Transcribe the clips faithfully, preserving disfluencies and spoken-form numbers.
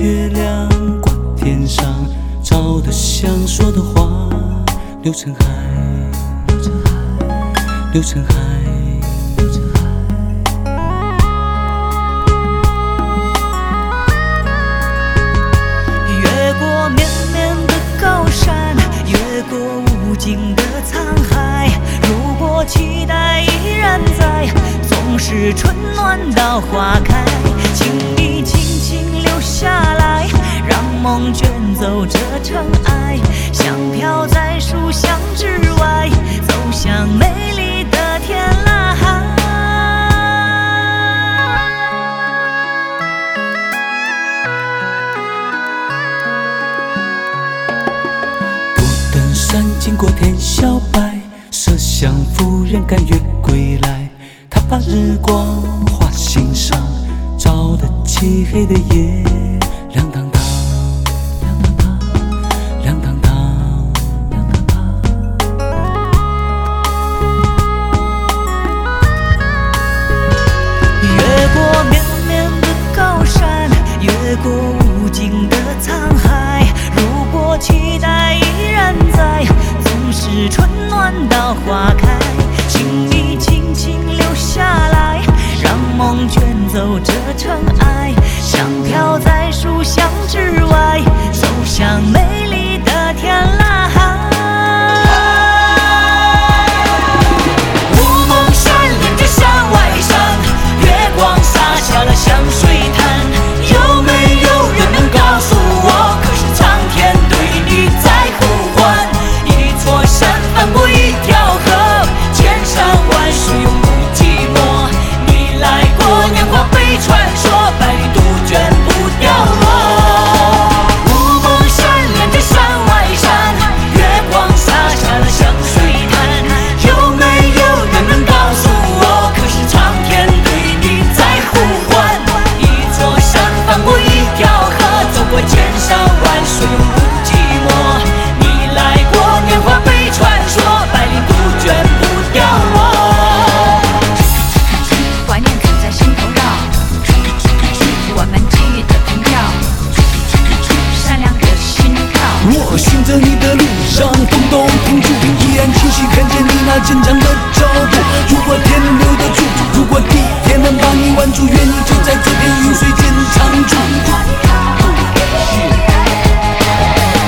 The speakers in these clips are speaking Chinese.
月亮挂天上，照得想说的话流成海，流成海，流成海。 越过绵绵的高山，越过无尽的沧海，如果期待依然在，总是春暖到花开，请你轻轻留下来，让梦卷走这尘埃，像飘在书香之外，走向美丽的天籁。 不等山经过天晓白，麝香夫人甘愿归来，她把日光画心上，照得漆黑的夜亮堂堂，亮堂堂，亮堂堂，亮堂堂。 越过绵绵的高山，越过无尽的沧海，如果期待依然在，总是春暖到花开，请你轻轻留下来，让梦卷走这尘埃，像飘在书香之外，走向美丽的天籁。雾梦闪亮着山外山，月光洒下了香水潭，有没有人能告诉我，可是苍天对你在呼唤？一座山翻过一条河，千山万水永不寂寞。你来过年华被传说，百里杜鹃不掉落。雾梦闪亮着山外山，月光洒下了香水潭，有没有人能告诉我，可是苍天对你在呼唤？一座山翻过一条河，走过千山万水永不寂寞。你来过年华被传说，百里杜鹃不掉落。 怀念刻在心头绕，我们记忆的凭吊，善良的心跳。 我寻着你的路上，风都停住，依然清晰看见你那坚强的脚步。如果天留得住，如果地铁能把你挽住，愿你就在这片云水间常驻。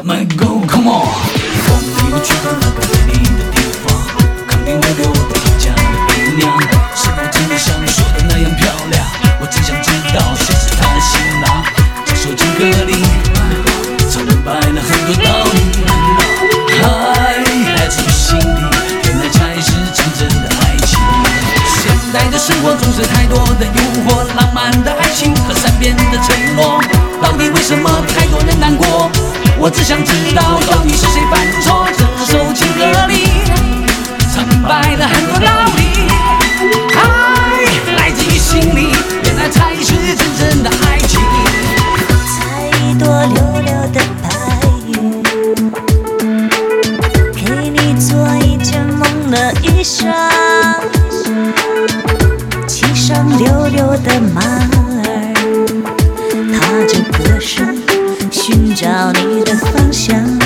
My go come on， 我没有去过那个美丽的地方，肯定会给我的评价的姑娘，是否真的像你说的那样漂亮？我只想知道谁是她的新郎。这首情歌里唱白了很多道理，爱来自于心底，原来才是真正的爱情。现代的生活总是太多的诱惑，浪漫的爱情和善变的承诺，到底为什么太多人难过？我只想知道到底是谁犯错。这首情歌里唱白了很多道理，爱来自于心里，原来才是真正的爱情。 采一朵溜溜的白云，给你做一件梦的衣裳，骑上溜溜的马儿，踏着歌声寻找你的方向。